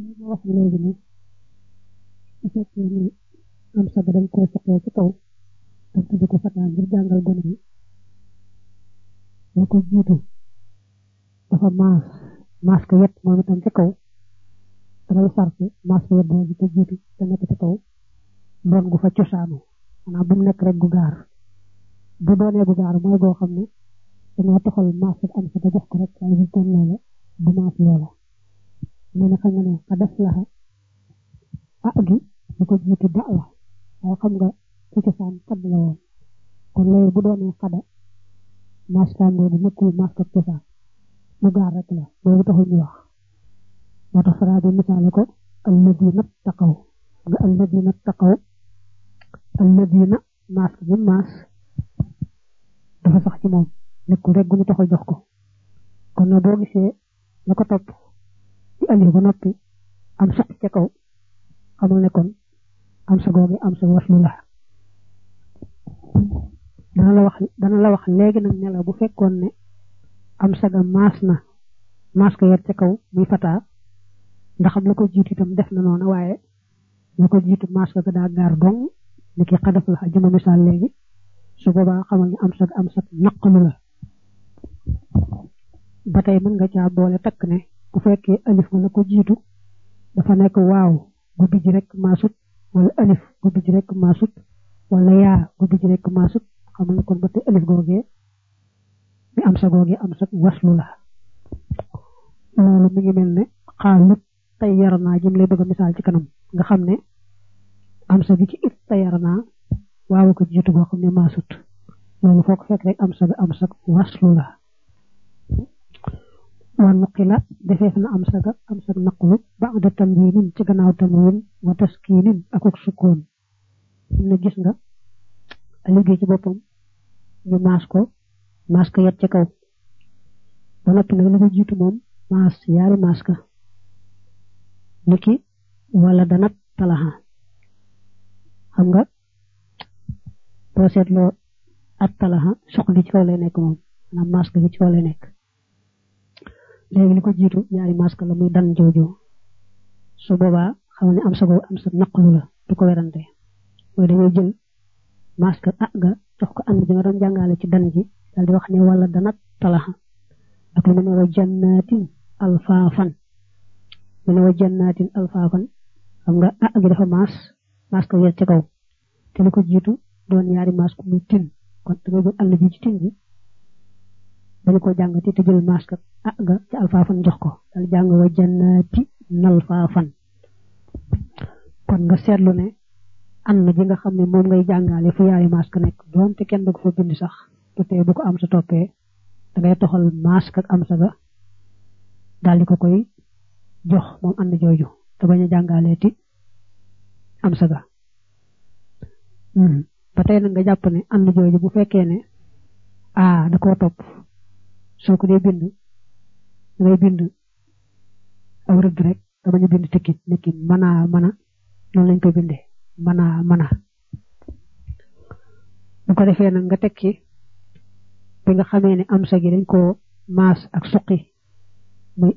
wax léegi ne su fekkee ni am sa dañ koy soxee ci kaw te tudde ko fataa ngir jàngal gone yi la ko jiitu dafa maas ko yet moom itam ci kaw dangay sarti maas ko yet boobu ko jiitu te nekk ci kaw doon gu fa cosaanu maanaam bu mu nekk rek gu gaar bu doonee gu gaar mooy goo xam ne dañoo taxal maas ak am sa te jox ko rek waaye bu toon loola du maas loola nee na xam nga ne xa def laxa gi lu ko jiitu ba la waaye xam nga ci cosaan xadd la woon kon loolu bu doonee xada maas kàngoo bu nekkul maas ko cosaan mu gaar rek la loolu taxul ñu wax moo tax faraa bi misaale ko alladina taqaw nga alladina taqaw alladina maas ko bu maas dafa sax ci moom nekkul rek gu ñu taxal jox ko kon na boo gisee la ko topp ci alif ba noppi am suq ca kaw xamal ne kon am sa googu am sa waslu la dana la wax léegi nag ne la bu fekkoon ne am saga maas ko yet ca kaw muy fataa ndax am la ko jiitu itam def na noonu waaye la ko jiitu maas ko daa gaar dong ni ki xadaf la jëma misaal léegi su boobaa xamal ne am sag naqalu la ba tey mën nga caa boole takk ne bu fekkee alif la ko jiitu dafa nekk waaw gu bijj rek maasut wala alif gu bijj rek maasut wala yaa gu bijj rek maasut xamal ne kon ba tey alif googee mi am sa googee am sa waslu la loolu mi ngi mel ne xaalut tey yar naa jëm lay bëgg a misaal ci kanam nga xam ne am sa gi ci it tey yar naa waaw ko jiitu goo xam ne maasut loolu foo ko fekk rek am sa waslu la wa nuqila defeef na am sa naqlu ba'da tanwiinin ci gannaaw tanwiin wa taskiinin akuk sukkoon ne gis nga liggéey ci boppam ñu maas ko yet ci kaw ba noppi nag la ko jiitu moom yaari maas ka niki wala danat talaxa xam nga boo seetloo at talaxa soq gi ci kaw lay nekk moom maanaam maas gi ci kaw lay nekk léegi li ko jiitu ñaari maska la muy dan jooju su boobaa xam ne am sa naqlu la du ko werante mooy dañuy jël maska ga jox ko ànd ji nga doon jàngale ci dan ji daal di wax ne wala danat talaxa ak lu ne wa jannatin alfaafan lu ne wa jannatin alfaafan xam nga gi dafa maska yet ci kaw te li ko jiitu doon ñaari maska muy tin kon da ngay jël ànd ji ci tin ji dañu ko jàngati te jël maska ga ci alfaafan jox ko dal jàng wa jannati nalfaafan kon nga seetlu ne ànd ji nga xam ne moom ngay jàngale fu yaari maska nekk doonte kenn du ko fa bind sax te tey bu ko am sa toppee da ngay toxal maska ak am sa ga daal di ko koy jox moom ànd jooju te bañ a jàngaleeti am sa ga ba tey nag nga jàpp ne ànd jooju bu fekkee ne da koo topp soo ko dee bind dangay bind aw rëdd rek te bañ a bind tikkit nekki mana noonu lañ koy bindee mana bu ko defee nag nga tekki bi nga xamee ne am sa gi dañ koo maas ak suqi muy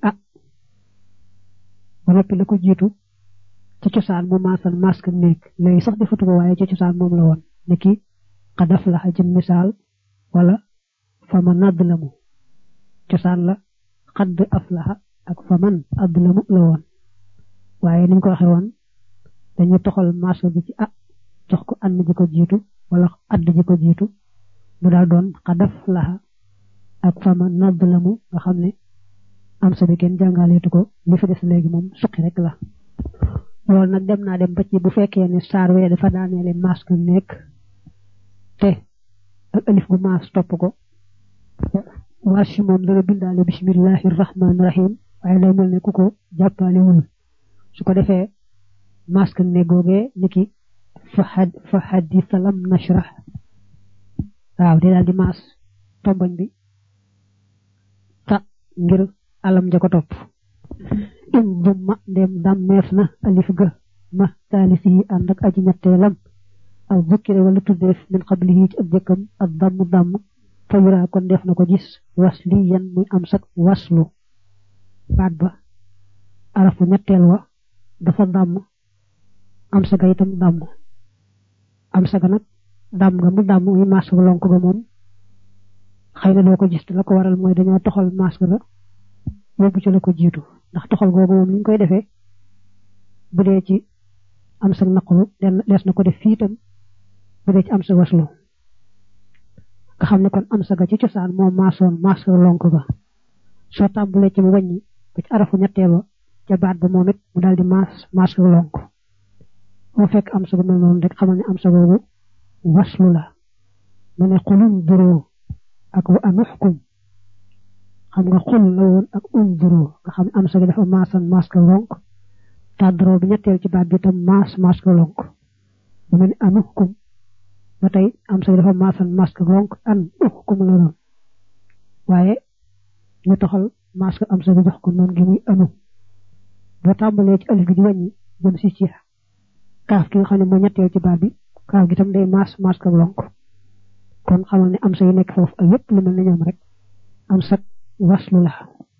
ba noppi la ko jiitu ci cosaan mu maasal mask nekk léegi sax defatu ko waaye ci cosaan moom la woon nekki xadaf la jëm misaal wala fama nadd la mu cosaan la xadd aflaxa ak faman adlamu la woon waaye niñ ko waxee woon dañu toxal maaso bi ci jox ko ànd ji ko jiitu wala add ji ko jiitu mu daal doon xadaf laxa ak faman adlamu nga xam ne am sa bi kenn jàngaleetu ko li fi des léegi moom suqi rek la loolu nag dem naa dem ba ci bu fekkee ne saar wee dafa daaneele maas ko nekk te ak alif gu maas topp ko warshi moom dana bindaale bismillahi rahmaani rahim waaye day mel ne ku ko jàppaale wul su ko defee mask ne googee niki fa hadisa lam nashrah waaw day daal di maas tombañ bi ngir alam ja ko topp in dumma ndem dammeef na alif ga ma taalisi yi ànd ak aji ñetteelam ak bukkire wala tuddeef min qablihi ci ab jëkkam ak damm fayura kon def na ko gis wasli yan muy am sax waslu baat ba arafu ñetteel wa dafa damm am sa ga itam damm am sa ga nag damm nga mu damm muy maas lonk ga moom xëy na doo ko gis te la ko waral mooy dañoo toxal maas ga yóbbu ci la ko jiitu ndax toxal googu moom ni ñu koy defee bu dee ci am sa naqlu lees na ko def fii itam bu dee ci am sa waslu nga xam ne kon am sa ga ci cosaan moom maasoon maas lonk ga soo tàmbalee ci mu wàññi ba ci arafu ñetteel ba ca baat ba moom it mu daal di maas lonk moo fekk am sa gu mel noonu rek xamal ne am sa googu waslu la mu ne xulum duroo ak wa anuxkum xam nga xul la woon ak duroo nga xam ne am sa gi dafa maasan maas ka lonk ta duroo bi ñetteel ci baat bi tam maas ka lonk mu mel ni anuxkum ba tey am sa gi dafa maasan maas ka lonk an uxkum la doon waaye ñu taxal maas ka am sa gi jox ko noonu gi muy anu boo tàmbalee ci alif gi di wàññi jëm si ci kaaf gi nga xam ne moo ñetteel ci baat bi kaaf gi tam day maas ka lonk kon xamal ne am sa yi nekk foofu ak yépp lu mel ne ñoom rek am sa waslu la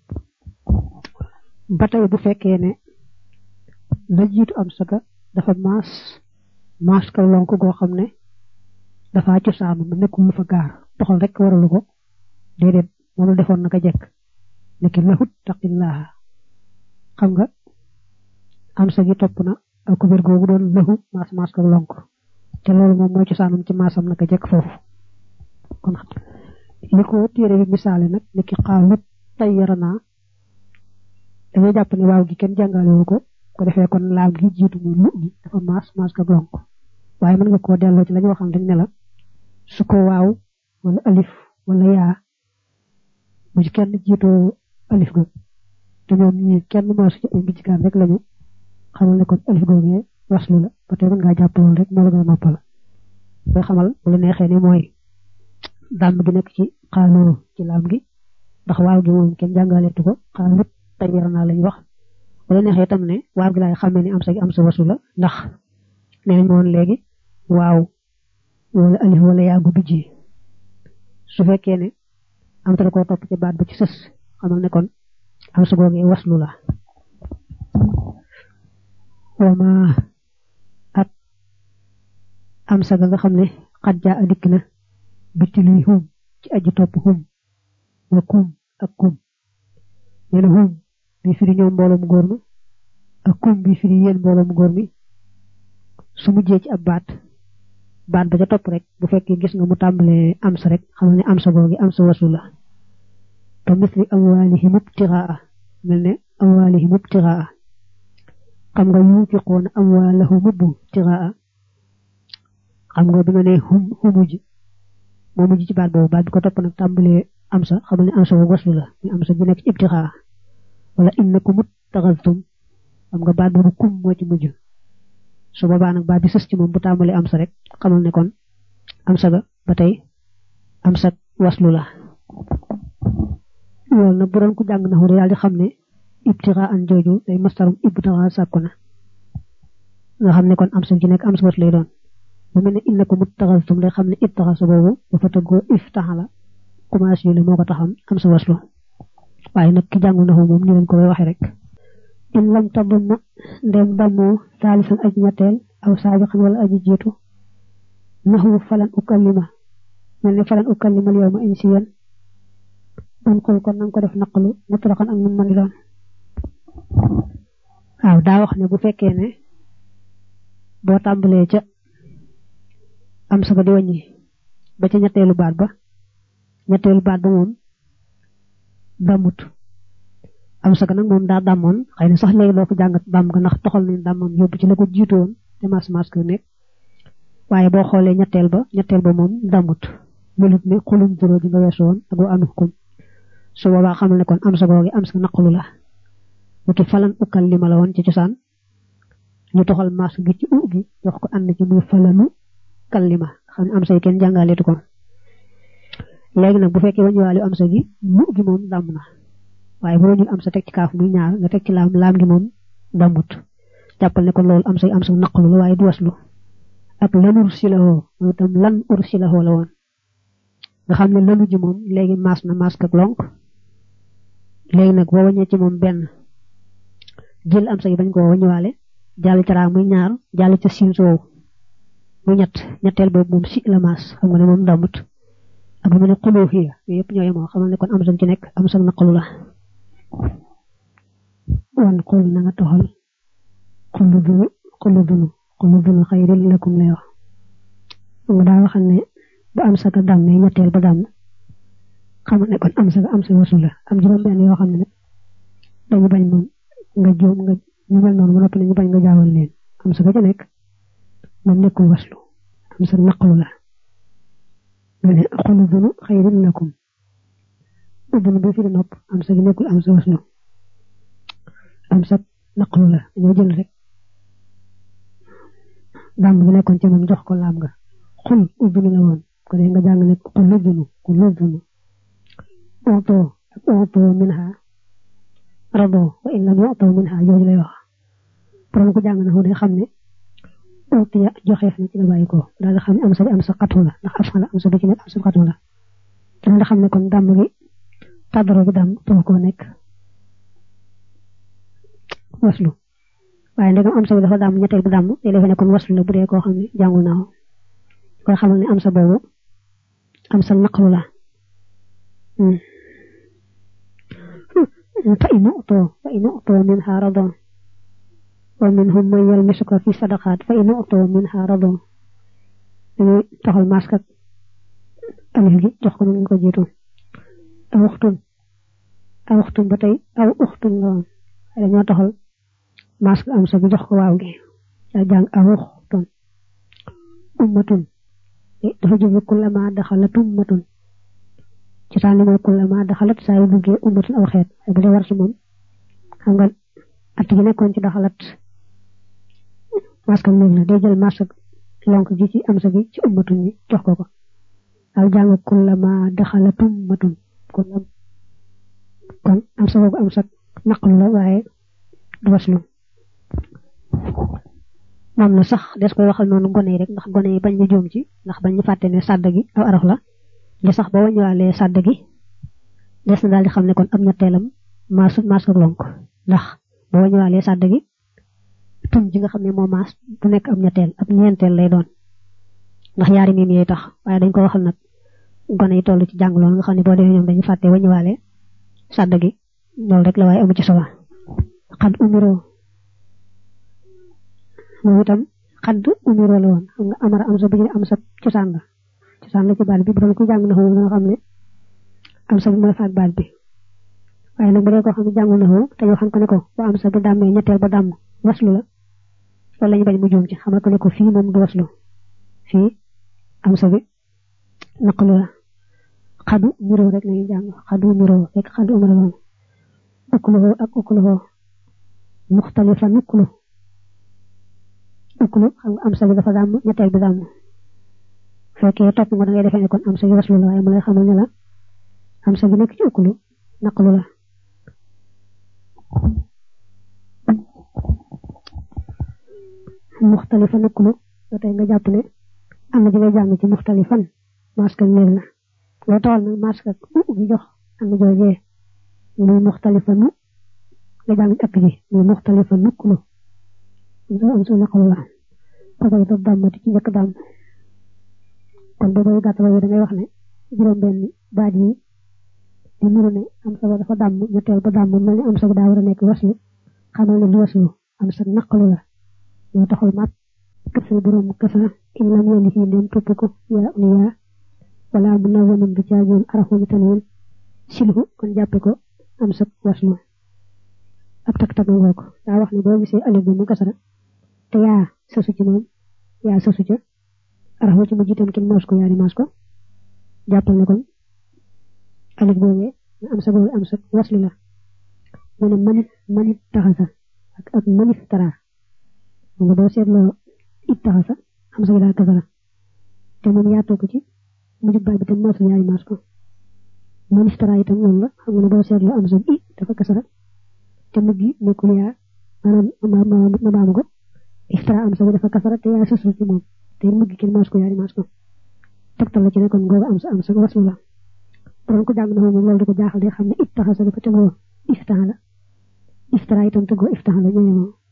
ba tey bu fekkee ne la jiitu am sa ga dafa maas ka lonk goo xam ne dafa cosaanu mu nekkul lu fa gaar toxal rek waralu ko déedéet moom la defoon naka jekk nekki lahut taqillaaha xam nga am sa gi topp na ak kubéer googu doon lahu maas ka lonk te loolu moom mooy cosaanum ci maasam naka jekk foofu kon li ko téere bi misaale nag nekki xaalut tayyaranaa dañuy jàpp ni waaw gi kenn jàngalewu ko defee kon laam gi jiitu muy lu gi dafa maas ka lonk waaye mën nga koo delloo ci lañu waxam dañ ne la su ko waaw wala alif wala yaa bu ci kenn jiitoo alif ga te ñoom ñi kenn maasu ci ay mbijjikaan rek lañu xamal ne kon alif googee waslu la ba tey mën ngaa jàpp loolu rek moo la gën a noppal bay xamal bu la neexee ni mooy dàmm gi nekk ci xaaloo ci laam gi ndax waaw gi moom kenn jàngaleetu ko xaalut tayyaranaa lañu wax bu la neexee itam ne waaw gi laay xamee ni am sa gi am sa waslu la ndax nee nañ woon léegi waaw wala alif wala yaa gu bijji su fekkee ne am ta koo topp ci baat ba ci sës xamal ne kon am sa googee waslu la wama ak am sa ga nga xam ne xat jaa a dikk na bitti luy hum ci aji topp hum wa kum ak kum nee na hum bi firi ñoom mbooloo mu góor mi ak kum bi firi yéen mbooloo mu góor mi su mujjee ci ab baat ba ca topp rek bu fekkee gis nga mu tàmbalee am sa rek xamal ne am sa googi am sa wasu la te misli amwaalihim ibtigaa mel ne amwaalihim ibtigaa xam nga yunfiquuna amwaalahum ibtigaa xam nga bi nga ne humuj moo mujj ci baat boobu baat bi ko topp nag tàmbalee am sa xamal ne am sa waslu la ñu am sa bi nekk ci ibtigaa wala innakum taxastum xam nga baat boobu kum moo ci mujj su boobaa nag baat bi sës ci moom bu tàmbalee am sa rek xamal ne kon am sa ga ba tey am sa waslu la loolu nag bu doon ko jàng na xu daal di xam ne ibtigaa an jooju day mastarum ibtigaa sàkku na nga xam ne kon am sa ci nekk am sa waslu lay doon bu mel ne innakum taxastum day xam ne ibtigaa boobu dafa tëggoo iftaxala commencé yu ne moo ko taxam am sa waslu waaye nag ki jàngu na xu moom ni leen ko koy waxee rek in lam tadumma ndem dammoo saalisan aji ñetteel aw saabiqan wala aji jiitu naxu falan ukallima mel ne falan ukallima al yawma insiyan ban xul kon nanga ko def naqlu mutlaqan ak mun mën di doon waaw daa wax ne bu fekkee ne boo tàmbalee ca am sa ba di wàññi ba ca ñetteelu baat ba moom damut am sa ga nag moom daa dàmmoon xëy na sax léegi doo ko jàngat dàmm ga ndax toxal nañ dàmmoon yóbbu ci la ko jiitoon te mas ko nekk waaye boo xoolee ñetteel ba moom dàmmut melut ne xulum juróo ji nga weesu woon ak wa anuxkum su boobaa xamal ne kon am sa googi am sa naqlu la niki falan ukkal li ma la woon ci cosaan ñu toxal mas gi ci u gi wax ko ànd ci muy falanu kallima xam ne am say kenn jàngaleetu ko léegi nag bu fekkee wañuwaale am sa gi mu gi moom dàmm na waaye boo ñu am sa teg ci kaaf muy ñaar nga teg ci laam gi moom dàmmut jàppal ne kon loolu am sa naqlu la waaye du waslu ak lan ursilahoo moom itam lan ursilahoo la woon nga xam ne lanu ji moom léegi maas na maas ak lonk léegi nag boo waññee ci moom benn jël am sa gi bañ koo wañuwaale jàll ca raa muy ñaar jàll ca siin soow muy ñetteel boobu moom si la maas xam nga ne moom dammut ak lu mel ne xuloo xiya yooyu yëpp ñooy moo xamal ne kon am sag ci nekk am sag naqalu la wan xul na nga toxal xulu dunu xayril lakum lay wax nga daa waxal ne bu am saga dàmmee ñetteel ba dàmm xamal ne kon am sa wasu la am juróom benn yoo xam ne nag dañu bañ moom nga jóom nga ñu mel noonu ba noppi ne ñu bañ nga jaawal leen am sa ga ca nekk moom nekkul waslu am sa naqlu la ne xulu dunu xayril lakum dunu bi fi di nopp am sa gi nekkul am sa waslu am sa naqlu la ñoo jël rek dàmm gi nekkoon ca moom jox ko laam nga xul uddunu la woon ko de nga jàng ne xulu dunu ootoo minha rado wa in lam yootoo minha jooju lay wax borom ko jàng na ko day xam ne ootiya joxeef na ci la bàyyi ko daal xam ne am sa xatu la ndax af la am sa du ci nekk am sa xatu la te nga xam ne kon dàmm gi tàddaro bi dàmm tax koo nekk waslu waaye ndegam am sa bi dafa dàmm ñetteel bi dàmm day defe ne kon waslu la bu dee koo xam ne jàngul naa ko koy xamal ne am sa boobu am sa naqlu la fa in u'too minha rado wa minhum man yalmisuka fi sadaqaat fa in u'too minha rado dañuy toxal mask ak alif gi jox ko ñu ko jiitu aw uxtun ba tey aw uxtun la woon dañoo toxal mask am sa bi jox ko waaw gi daa jàng aw uxtun ummatun dafa jóge kullama daxalat ummatun ci saan li mooy kullama daxalat saa yu duggee ummatun aw xeet bu dee war su moom xam nga at gi nekkoon ci daxalat maskam néeg la day jël mask lonk gi ci am sa gi ci ummatun bi jox ko ko aw jàng kullama daxalat ummatun kon am sa boobu am sa naqlu la waaye du waslu moom na sax des koy waxal noonu gone yi rek ndax gone yi bañ ñu juum ci ndax bañ ñu fàtte ne sàdd gi aw araf la li sax ba wañuwaalee sàdd gi des na daal di xam ne kon am ñetteelam maas ak lonk ndax ba wañuwaalee sàdd gi tun ji nga xam ne moo maas bu nekk am ñetteel ab ñeenteel lay doon ndax yaari miim yooyu tax waaye dañ ko waxal nag gone yi toll ci jàng loolu nga xam ne boo defee ñoom dañu fàtte wañuwaalee sàdd gi loolu rek la waaye amu ci solo xad umiroo moom itam xadd umiroo la woon xam nga amara am sa bu ñu am sa cosaan la ci baat bi bu doon ko jàng na xoo nga xam ne am sa bu mooy faat baat bi waaye nag bu dee koo xam ne jàngul na xoo te ñu xam ko ne ko ba am sa bu dàmmee ñetteel ba dàmm waslu la loolu lañu bañ mu juum ci xamal ko ne ko fii moom du waslu fii am sa bi naqlu la xadu miroo rek lañuy jàng xadu miroo fekk xadu umiroo woon ukluhu ak ukluhu muxtalifa uklu xam nga am sa bi dafa dàmm ñetteel bi dàmm fekkee topp nga da ngay defee ne kon am sa gi waslu la waaye mu lay xamal ne la am sa gi nekk ci uklu naqlu la muxtalifan uklu ba tey nga jàpp ne am na ji ngay jàng ci muxtalifan maska néeg la loo tawal nag maska gi jox am na joojee muy muxtalifan nga jàng ci ak ji muy muxtalifan uklu am sa naqlu la ko koy topp dàmmati ci njëkk dàmm kon boobu gàtt boobu da ngay wax ne juróom benn baat yi di nuru ne am sa ba dafa dàmm ñetteel ba dàmm mel ni am sa daa war a nekk waslu xamal ne du waslu am sa naqlu la ñoo taxul mat kësa borom kësa in lam yelli fii ndem topp ko yaa uniyaa wala bu nawamin bi caajoon arafu bi tanwin silhu kon jàppe ko am sa waslu ab tak ngoo ko daa wax ne boo gisee alif bi mu kasara te yaa sasu ci moom yaa sasu ca arafu ci mu jiitam kenn moos ko yaari moos ko jàppal ne kon alif boobee am sa boobu am sa waslu la mu ne manit taxasa ak manif tara nga boo seetloo it taxasa am sa bi daa kasara te moom yaa toog ci mu jub baat bi tam moos yaari moos ko manif tara itam noonu la xam nga ne boo seetloo am sa i dafa kasara te mujj nekkul yaa maanaam ma baamu ko iftara am sa bi dafa kasara te yaa susu ci moom te mujj kenn moos ko yaari moos ko tegtal la ci ne kon googu am sa waslu la borom ko jàng na moom loolu di ko jaaxal di xam ne it taxasa dafa tegoo iftaha la iftara itam tegoo iftaha la ñooy moom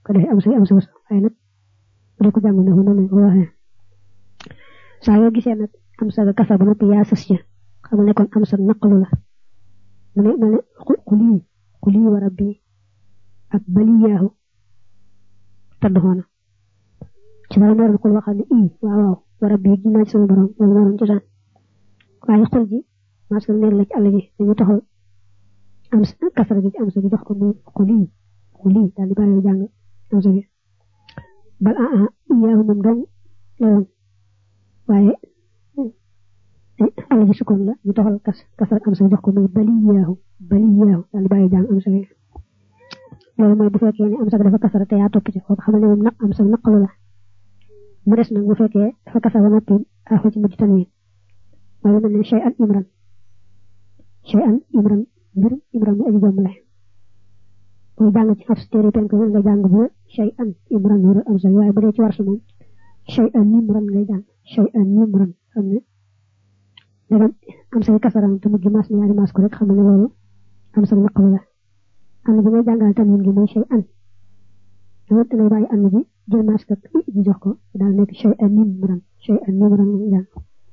ko def am sa was ay nak do ko jàng na non ko waxe sa yo gisee nak am sa kasar ba nopi ya sas ci xam ne kon am sa naqlu la ne quli wa rabbi ak baliyahu tadhona ci dara mo ko waxal ni waaw wa rabbi dina ci sama borom wala borom ci tan waye xol ji mas ko neer la ci Allah ji dañu taxaw am kasar gi am sa gi dox ko mu quli dal di baye jàng am sa gi bal iyahu mum dong lewon waye Allah ji sukon la ñu taxal kasar am sa jox ko mu baliyahu dal di baye jàng am sa gi lolu moy bu fekkee ni am sa dafa kasar te ya top ci ko xamane mom nak am sa naqlu la mu dess nak bu fekkee dafa kasar ba nopi axu ci mujj tanwin wala man shay'an imran bir imran bi aji jom la bu jàng ci xafs téré penk nga jàng bu shay'an imran wala am sa waye bu dé ci warsu mom shay'an imran ngay jàng shay'an imran xamne dafa am sa kasaram te mujj mas ñaari mas ko rek xamne lolu am sa naqlu la am bi ngay jàngal tanwin gi moy shay'an do te ngay baye am ji jël mas ka ji jox ko dal nek shay'an imran ngay jàng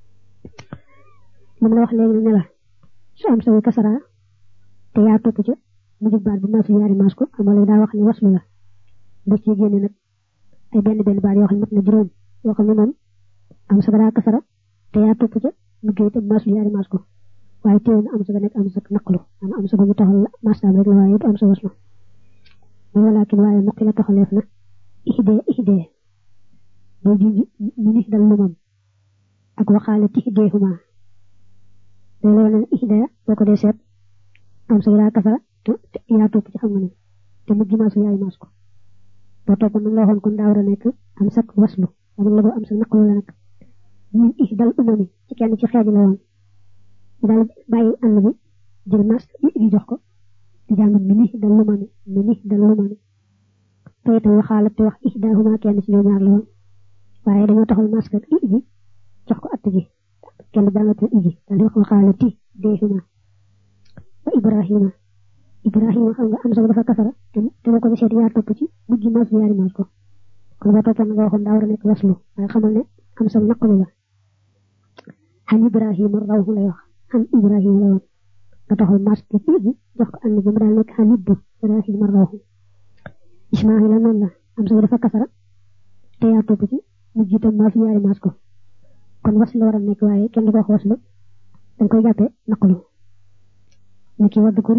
mom la wax légui ne la su am sa kasara te ya top ci mu jub baat bu mas ñaari mas ko amale da wax ni waslu la bu ci génné nak ay benn baat yo xam na juroom yo xam ne mom am sa dara kasara te ya top ci mu gey te mas ñaari mas ko waye teewul am sa nek am sa naqlu am sa bu taxal mas rek la waye am sa waslu walakin waye naqila taxalef na ihde do ji ni dal lumam ak waxalati ihdehuma lolu ihda boko dé set am sa dara kasara ya top ci xam nga ne te mu gimas yaay mas ko do top mu la waxon kon da wara nek am sak waslu am la do am sa naqlu la nak min ihdal umami ci kenn ci xéji la won dal bayyi and bi jël mas di jox ko di jàng min ihdal umami tay tay waxalat te wax ihdahuma kenn ci ñaar la won waye dañu taxal mas ka ji jox ko att ji kenn jangatu iji dal wax waxalati dehuma wa ibrahima xam nga am sa dafa kasara te ko ci ya top ci mujj mas yaari mas ko kon ba topal nga waxon da wara nek waslu waye xamal ne am sa naqlu la han ibrahim rawhu lay wax han ibrahim la won da taxal mas ci iji jox ko and bi mu dal nek han ibrahim rawhu ismaila non la am sa dafa kasara te ya top ci mujj tam mas yaari mas ko kon waslu wara nek waye kenn du ko wax waslu dañ koy jappé naqlu niki wadkur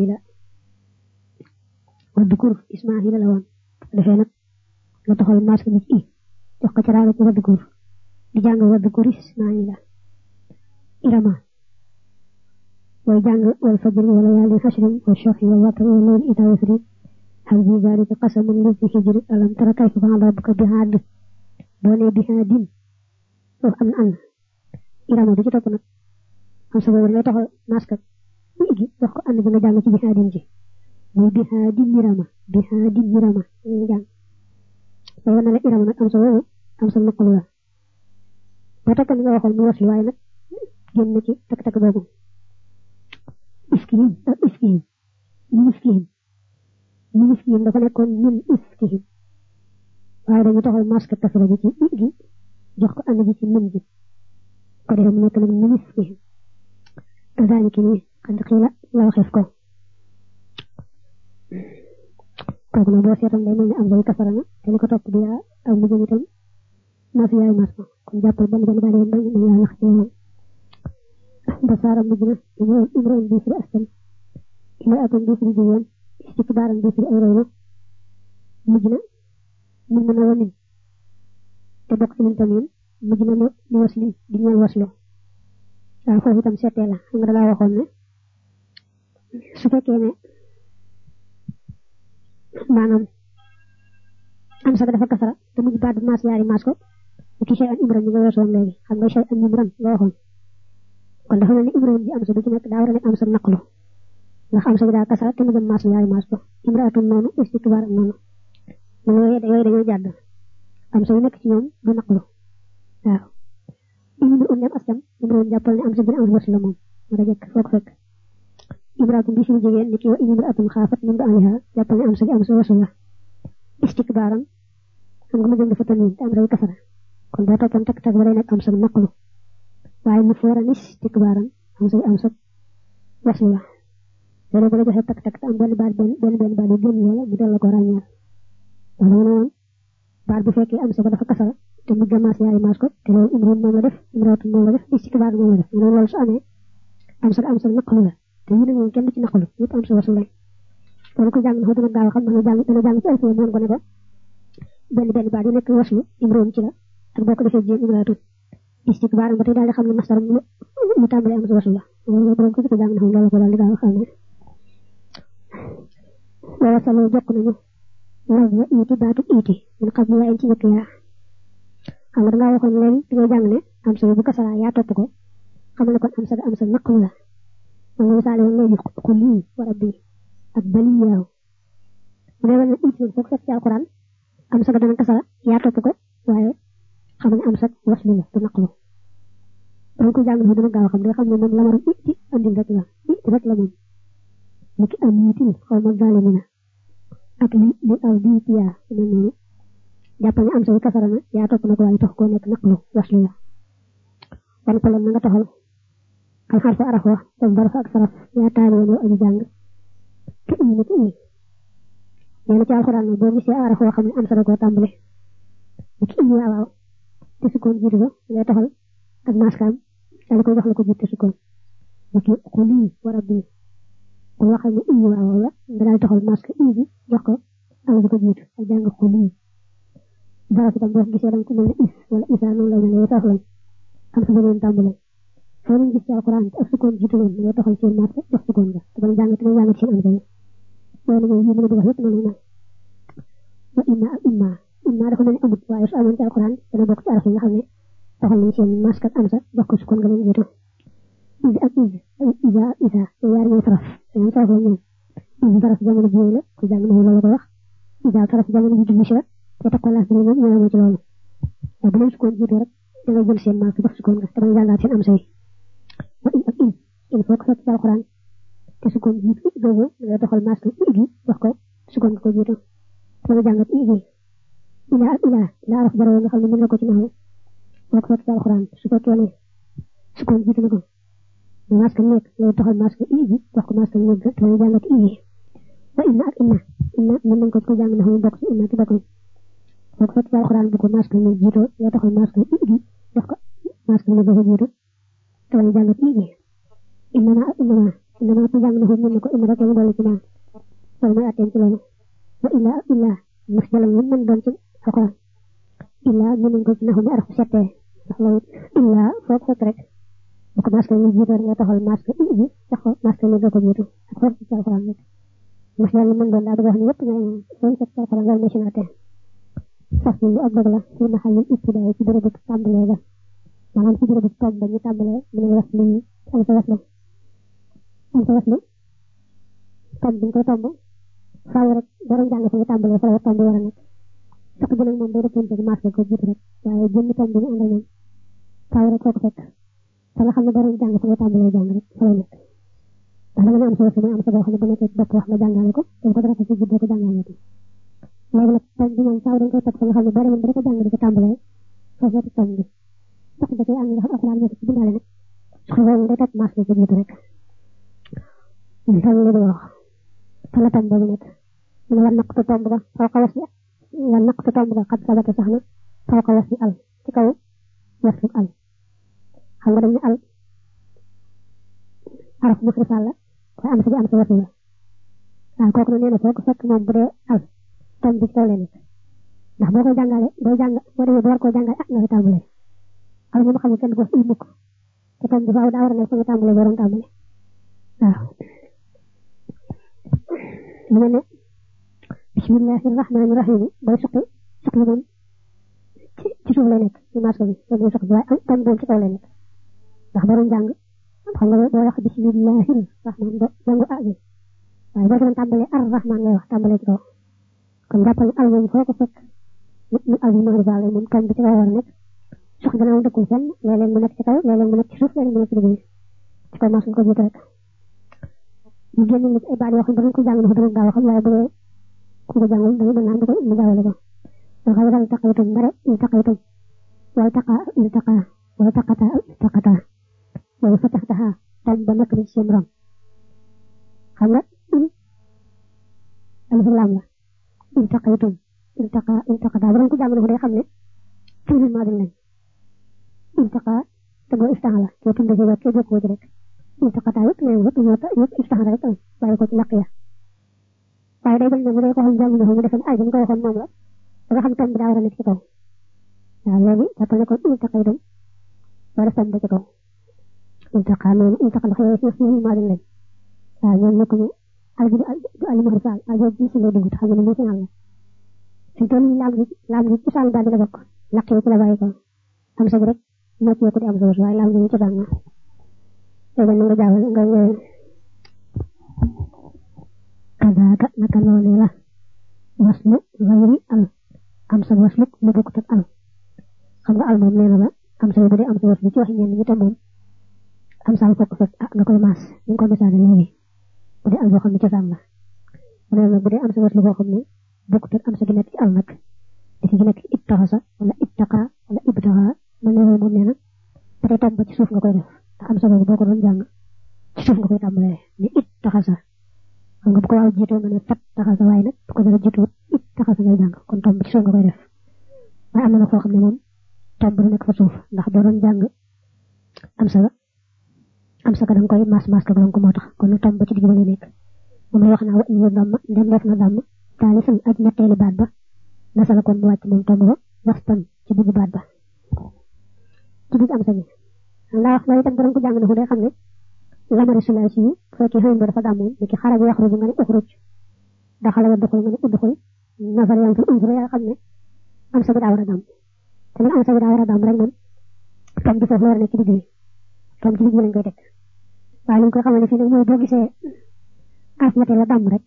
ismaila la won defé nak la taxal mas ko ci jox ko ci raga ci wadkur di jàng wadkur ismaila irama way jàng wal fajr wala yali hasrin wa shafi wa watr wa lil itawfri hal bi zalika qasamun li hijr alam tara kayfa fa'ala rabbuka bihad bone bihadin so am irama du ci top nak am sa wala taxal mas ko igi jox ko and bi nga jàng ci bihadin ji muy bihadin irama jàng so wala la irama nak am sa naqlu la ba takal nga waxal mu waslu way nak genn ci tak bobu miskin dafa nekkon min iskihim waye dañu taxal maska tasra bi ci igi jox ko and bi ci min bi ko def mu nekk nak min iskihim kazalika ni qad qila la waxef ko ko na bo setam day melni am day kasara na te li ko top di ak mu jëm itam ma fi yaay mas kon jappal ban ban bari ban ya wax ci basara mujna imran bi fi asal ila atam bi fi diwan istikbaran bi fi ay rew mujna mu mëna woni te bok ci tamin mujna ni wasli di ñal waslo sa fofu tam sété la nga la waxon ne su fekke ne manam am sa dafa kasara te mu baad mas yaari mas ko ci shay'an imran nga wesson legi xam nga shay'an imran nga waxon kon dafa melni imran ji am sa bu ci nek da wara nek am sa naqlu ndax am sa da kasara te mu gën mas yaari mas ko imraatun nonu istikbar nonu yoy dañu jadd am sa nek ci ñoom du naqlu waaw ñu undem asam imran jappal ni am sa gën am wasla mom nga jek foko fek imraatun bi ci jigen ni ki wa imraatun khafat min aliha jappal ni am sa wasla istikbaran xam nga ma jëm dafa tanwin te am say kasara kon boo toppoon tak ba day nekk am sa naqlu waaye mu foora ni istikbaran am sa waslu la loolu bu la joxee tak am benn baat yu génn wala mu del la ko ràññeel wala mu ne woon baat bu fekkee am sa ba dafa kasara te mu gamaas yaay maas ko te loolu imroon moom la def imrootun moom la def istikbaar moom la def mu ne loolu su amee am sa naqlu la te yi ne moom kenn du ci naqlu yëpp am sa waslu lañ loolu ko jàng na dana gaaw xam na dana jàng ci alfo moom ko ne ko benn baat yu nekk waslu imroon ci la ak boo ko defee jéem imraatun istikbaar ba tey daal di xam ne masdar mu tàmbali am sa waslu la loolu borom ko jàng na xam loolu ko daal di gaaw xam ne wala salo jokk nañu law wa iiti baatu iiti min xam ne waaye ci njëkk yaa xam nga dangaa waxoon léegi di ngay jàng ne am sa bu kasara yaa topp ko xam ne kon am sa naqlu la ma nga misaale woon léegi xul yi wa rabbi ak bali yaaw bu dee wala iiti moom foog fekk ci alquran am sa dana kasara yaa topp ko waaye xam ne am sa waslu la du naqlu dañ ko jàng dana gaaw xam day xam ne moom la marum iiti andil rek la moom niki am yiitil xaw ma zalimina ak li al biitiya mel noonu jàpp ne am sa kasara na yaa topp na ko waaye tax koo nekk naqlu waslu la wan ko na nga taxal al xarfa araf wa ak barfa ak saraf yaa taali woon yow aji jàng te i niki i nee na ci alxuraan na boo gisee araf woo xam ne am sa da koo tàmbale niki i waaw te sukkoon jiitu ko ngay taxal ak maskaam daal koy wax la ko jiit te sukkoon niki xuli wa rabbi kon waxal ne i waaw la nga daal taxal maska i bi jox ko am ko jiitu ak jàng xuli dara ci tam boo gisee danga ko mel ne is wala isa noonu lay mel ne tax lañ am sa bëggoon tàmbale soo leen gis ci alquran ak sukkoon jiitu leen nga taxal seen maska jox sukkoon nga te bañ jàng seen am seen loolu mooy yi mëna di wax yëpp noonu na wa imma dafa mel ni amut waaye su amoon ci alquran dana bokk ci araf yi nga xam ne taxal nañ seen maska am sa jox ko sukkoon nga leen jiitu is ak isa yaar ñooy saraf dañu saraf la ñoom is saraf jamono bi la ku jàng na loolu ko wax isa saraf jamono bi jublu si la te takko laas bi ñoom ñoo ci loolu waaye bu leen sukkoon jiitu rek da ngay jël seen maska jox sukkoon nga te bañ jàngaat seen am say wa in foog fekk ci alquran te sukkoon jiitu boobu nga doxal maska igi wax ko sukkoon nga ko jiitu te bañ jàngat igi ila araf jaroo nga xam ne mën nga ko ci naxu foog fekk ci alquran su fekkee ne sukkoon jiitu na ko maska nekk yow doxal maska igi wax ko maska nekk te bañ jàngat igi wa inna mën nañ ko jàng naxu bokk ci inna ci bokk foog fekk ci alquran bu ko maska nekk jiitu yow doxal maska igi wax ko maska nekk ko jiitu te bañ jàngat igi innama ku jàng naxu mën na ko inna rek lañu dolli ci naan loolu mooy atteem ci loolu wa illa mas jalam lu mën doon ci alquran illa mën nañ ko ci naxu mu araf settee ndax loolu illa foog fekk rek bu ko maska ñu jiitu nga taxal maska igi jox ko maska ñu do ko jiitu ak foog ci alquran rek mas jalam lu mën doon daa bëgg wax ni yëpp ñooy soo fekk ci alquran loolu mooy seen attee sax lu ak dëgg la fi maxalil ibtidaay ci bërëbu tàmbalee ba maanaam ci bërëbu toog ba ñu tàmbalee mu ne was li am sa waslu tomb bi ñu koy tomb faaw rek borom jàng fa nga tàmbalee fa la tomb war a nekk sax bi nag moom day dëppante ak maska ko jiitu rek waaye jëmmi tomb bi ñu àndal moom faaw rek foo ko fekk fa nga xam ne borom jàng fa nga tàmbalee jàng rek fa la nekk ndax da nga am sa waslu muy am sa boo xam ne bu nekkee ci bopp wax nga jàngale ko te ko dara ci jiitu ko jàngale ko léegi nag tomb bi moom faaw dañ koy teg fa nga xam ne borom bi ko jàng di ko tàmbalee foofu la tomb bi sax da koy am nga xam alxuraan nekk ci bindaale nag su ko day teg maska ko jiitu rek ñu xam li wax fa la tomb bi nekk ñu war naqtu tomb ba faw ko wasi war naqtu tomb ba xat sabata sax na faw ko wasi al ci kaw wasu al xam nga dañu al araf bu frisal la waaye am sa bi am sa wasu la waaw kooku na nee na foo ko fekk moom bu dee al tomb bi ci kaw la nekk ndax boo koy jàngale boo demee ba war koo jàngale nga fi tàmbalee al moom xam ne kenn du ko il mukk te tomb bi faaw daa war a nekk fa nga tàmbalee boo doon tàmbale waaw lu mel ne bismillahi rahmani rahim booy suqi moom ci suuf lay nekk ci maska bi booy suqi waaye am tomb boobu ci kaw lay nekk ndax borom jàng xam nga boo wax bismillahi rahman do jàngu a bi waaye boo doon tàmbalee ar rahman ngay wax tàmbalee ci kaw kon jàppal al moom foo ko fekk mu al bi mooy daal moom tomb bi ci kaw war a nekk suq gannaaw dëkkul fenn léeg-léeg mu nekk ci kaw léeg-léeg mu nekk ci suuf léeg-léeg mu nekk ci digg ci kaw maska ko jiitu rek ñu génn nit ay baat yoo xam ne dañ ko jàng na ko dana gaaw xam waaye bu dee ku ko jàngul dañu mën naan mu jaawale ko waxal dal taqaytum bare iltaqaytum wal iltaqa wal taqata wal fatahtaha tam ba nekk ci seen rom xam nga alif lam la iltaqaytum iltaqata bu ko jàngul ko day xam ne fi'il maadi lañ iltaqa te go istaala ko tunde ko ke jokko rek iltaqata yëpp yëpp istaala rek bàyyi ko ci laq ya waaye day bañ ne bu dee ko xam jàng mu defe ay dañ ko waxoon moom la nga xam tam bi daa war a nekk ci kaw waaw léegi jàppale ko iltaqaytum wala tam ba ci kaw iltaqa noonu iltaqa ndax yooyu fi'il maadi lañ waaw ñoom nekk ñu al muhrisal al jooju ci lay dugg xam nga ni ci yàlla ci tool laam gi ci sal daal di la bokk laq yi ci la bàyyi ko am sa rek moo ci ko di am sa waaye laam gi ci bànn léegi nga jaawal nga kadaka naka noonu la waslu gayri al am sa waslu mu bokkut ak al xam nga al moom nee na la am sa bu dee am sa waslu ci wax ñenn ñi tam moom am sa fokk fekk nga koy maas ñu ko misaale léegi bu dee al boo xam ne cosaan la nee na bu dee am sa waslu boo xam ne bokkut ak am sa gi nekk ci al nag di ci nekk ittaxasa wala ittaqa wala ibtaxa ma ne moom nee na ba tey tomb ci suuf nga koy def te am sa boobu boo ko doon jàng ci suuf nga koy tàmbalee ni ittaxasa xam nga bu ko waaw jiitoo nga ne fat taxasa waaye nag bu ko dara jiitoo ittaxasa ngay jàng kon tomb ci suuf nga koy def waaye am na nag foo xam ne moom tomb du nekk fa suuf ndax boo doon jàng am sa ga danga koy mas ko ko moo tax kon nag tomb ci digg ba lay nekk moom lay wax naa wa ñu damm ndem def na damm taalisan ak ñetteeli baat ba nasala kon mu wàcc moom tomb ba wastan ci digg baat ba ci digg am sa gi ndaa wax loolu itam borom ko jàng na ko day xam ne lamari sulaasi yi fekkee xëy dafa damoon ni ki xaraja yaxruju nga ne uxruj daxala wa duxul nga ne udxul nafar yan fil unzur yaa xam ne am sa bi daa war a dam te man am sa bi daa war a dam rek moom tomb bi foofu la war a nekk ci digg bi tomb ci digg bi lañ koy teg waaye liñ koy xamal ne fii nag mooy boo gisee araf ñetteel la dam rek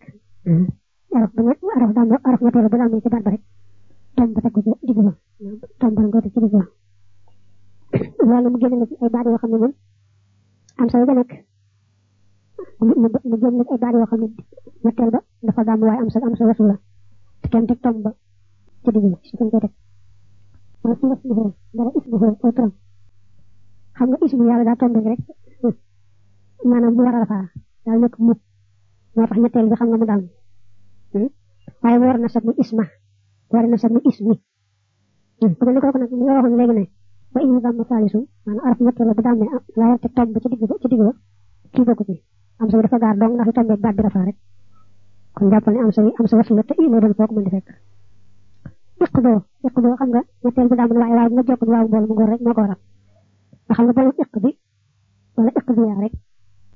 araf ñetteel bu damee ci baat ba rek tomb ba teg ko ci digg ba tomb ba lañ koy teg ci digg ba loolu mu génne la ci ay baat yoo xam ne moom am sa ga nekk mu génne ay baat yoo xam ne ñetteel ba dafa dam waaye am sa wasu la te kenn teg tomb ba ci digg ba su koy teg mooy si wasbuhu dara isbuhu au turam xam nga isbu yàlla daa tombe rek maanaam bu war a rafaa daal nekk mu moo tax ñetteel bi xam nga mu dam waaye mu war na sab mu isma war na sab mu ismi bu ko kooku nag li nga waxoon léegi ne ba indi dam saalisu maanaam araf ñetteel ba bu damee laa war teg tomb ba ci digg ba kii bokku ci am sa dafa gaar dong ndax li tombe baat bi rafaa rek kon jàppal ne am sa wasu la te i lay doon foo ko mën di fekk iqdoo xam nga ñetteel bi daam na waaye waaw nga jokk waaw mbool mu góor rek moo ko waral nga xam nga borom iq bi wala iq bi yaa rek